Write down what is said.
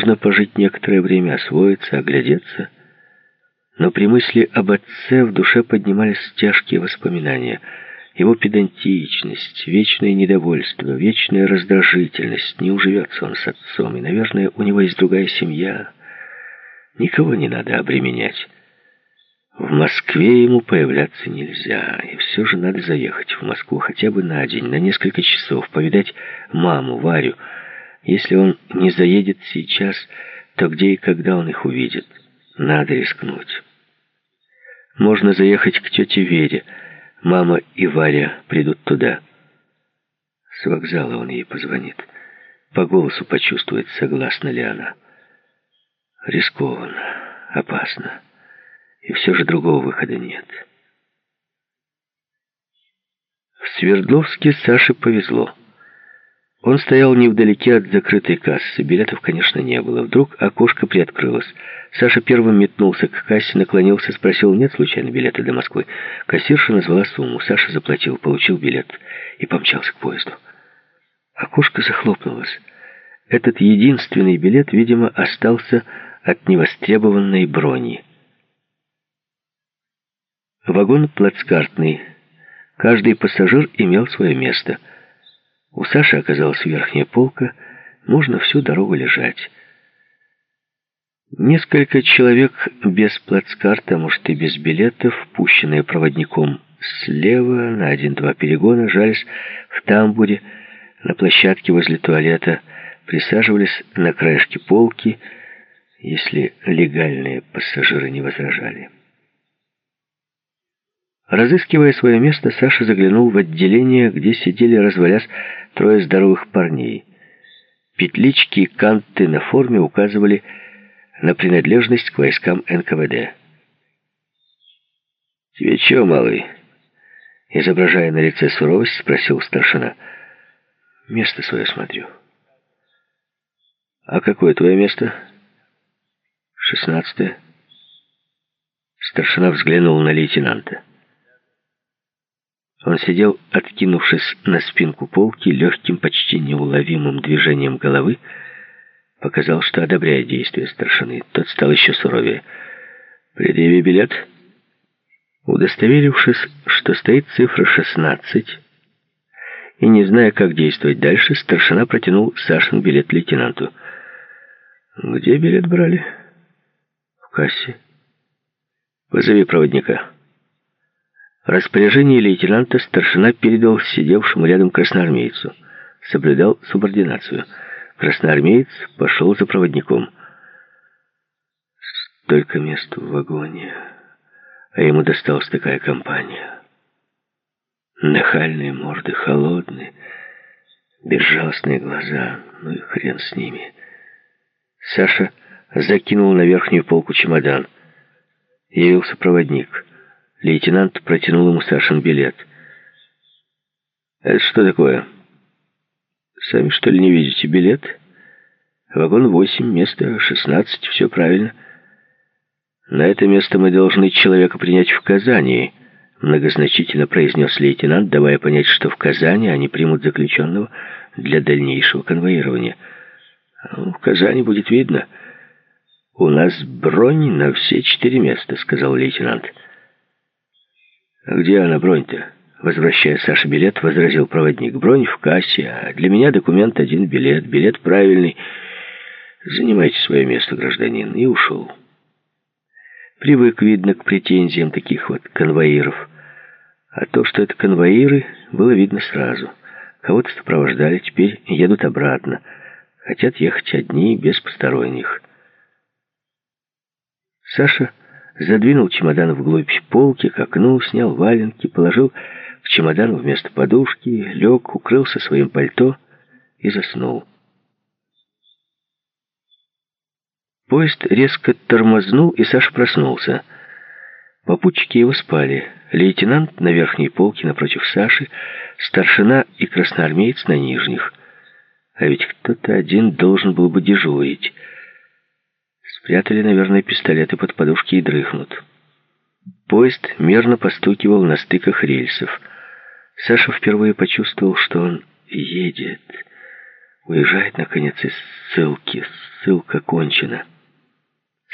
можно пожить некоторое время, освоиться, оглядеться. Но при мысли об отце в душе поднимались тяжкие воспоминания. Его педантичность, вечное недовольство, вечная раздражительность. Не уживется он с отцом, и, наверное, у него есть другая семья. Никого не надо обременять. В Москве ему появляться нельзя, и все же надо заехать в Москву хотя бы на день, на несколько часов, повидать маму, Варю. Если он не заедет сейчас, то где и когда он их увидит? Надо рискнуть. Можно заехать к тете Вере. Мама и Варя придут туда. С вокзала он ей позвонит. По голосу почувствует, согласна ли она. Рискованно, опасно. И все же другого выхода нет. В Свердловске Саше повезло. Он стоял невдалеке от закрытой кассы. Билетов, конечно, не было. Вдруг окошко приоткрылось. Саша первым метнулся к кассе, наклонился, спросил, нет случайно билета до Москвы. Кассирша назвала сумму. Саша заплатил, получил билет и помчался к поезду. Окошко захлопнулось. Этот единственный билет, видимо, остался от невостребованной брони. Вагон плацкартный. Каждый пассажир имел свое место. У Саши оказалась верхняя полка, можно всю дорогу лежать. Несколько человек без плацкарта, может и без билетов, пущенные проводником слева на 1-2 перегона, жались в тамбуре, на площадке возле туалета, присаживались на краешке полки, если легальные пассажиры не возражали. Разыскивая свое место, Саша заглянул в отделение, где сидели, развалясь, 3 здоровых парней. Петлички и канты на форме указывали на принадлежность к войскам НКВД. «Тебе чего, малый?» Изображая на лице суровость, спросил старшина. «Место свое смотрю». «А какое твое место?» «16-е». Старшина взглянул на лейтенанта. Он сидел, откинувшись на спинку полки, легким, почти неуловимым движением головы, показал, что одобряет действия старшины. Тот стал еще суровее. «Предъяви билет». Удостоверившись, что стоит цифра 16, и не зная, как действовать дальше, старшина протянул Сашин билет лейтенанту. «Где билет брали?» «В кассе». «Позови проводника». Распоряжение лейтенанта старшина передал сидевшему рядом красноармейцу. Соблюдал субординацию. Красноармеец пошел за проводником. Столько мест в вагоне, а ему досталась такая компания. Нахальные морды, холодные, безжалостные глаза. Ну и хрен с ними. Саша закинул на верхнюю полку чемодан. Явился проводник. Лейтенант протянул ему Сашин билет. «Это что такое?» «Сами, что ли, не видите билет? Вагон 8, место 16, все правильно. На это место мы должны человека принять в Казани», многозначительно произнес лейтенант, давая понять, что в Казани они примут заключенного для дальнейшего конвоирования. «В Казани будет видно. У нас бронь на все 4 места», сказал лейтенант. «А где она, бронь-то?» Возвращая Саше билет, возразил проводник. «Бронь в кассе, а для меня документ 1 билет. Билет правильный. Занимайте свое место, гражданин». И ушел. Привык, видно, к претензиям таких вот конвоиров. А то, что это конвоиры, было видно сразу. Кого-то сопровождали, теперь едут обратно. Хотят ехать одни, без посторонних. Саша задвинул чемодан вглубь полки, к окну, снял валенки, положил к чемодану вместо подушки, лег, укрылся своим пальто и заснул. Поезд резко тормознул, и Саша проснулся. Попутчики его спали. Лейтенант на верхней полке напротив Саши, старшина и красноармеец на нижних. А ведь кто-то один должен был бы дежурить. Спрятали, наверное, пистолеты под подушки и дрыхнут. Поезд мерно постукивал на стыках рельсов. Саша впервые почувствовал, что он едет. Уезжает, наконец, из ссылки. Ссылка кончена.